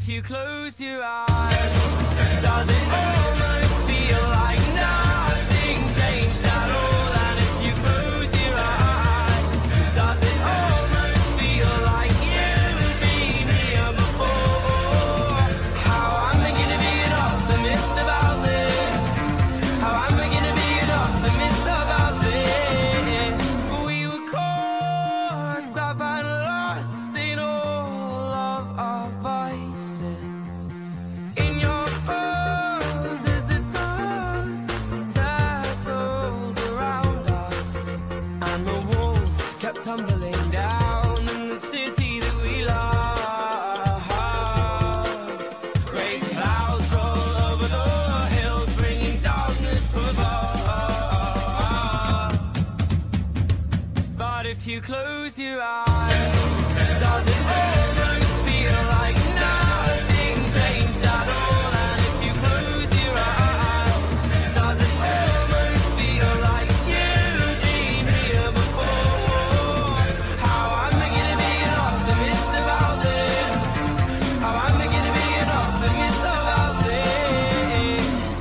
if you close your eyes, does it almost feel like nothing changed at all? And if you close your eyes, does it almost feel like you've been here before? How am I gonna be an optimist about this? How am I gonna be an optimist about this? We were caught up and lost in all of our vices. In your pose as the dust settled around us, and the walls kept tumbling down in the city that we love. Great clouds roll over the hills, bringing darkness from above. But if you close your eyes, does it almost feel like nothing changed at all? And if you close your eyes, does it almost feel like you've been here before? How am I gonna be an optimist about this? How am I gonna be an optimist about this?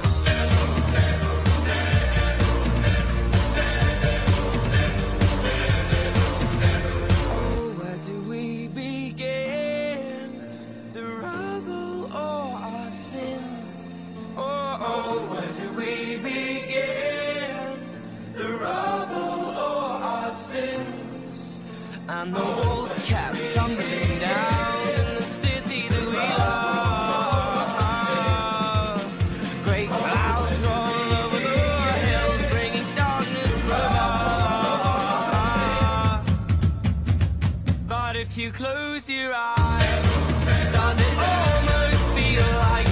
Oh, where do we begin? The rubble or our sins? Oh, where do we begin? The rubble or our sins? And the walls kept tumbling down in the city that we love. Great clouds roll over the hills, bringing darkness from above. But if you close your eyes, does it almost feel like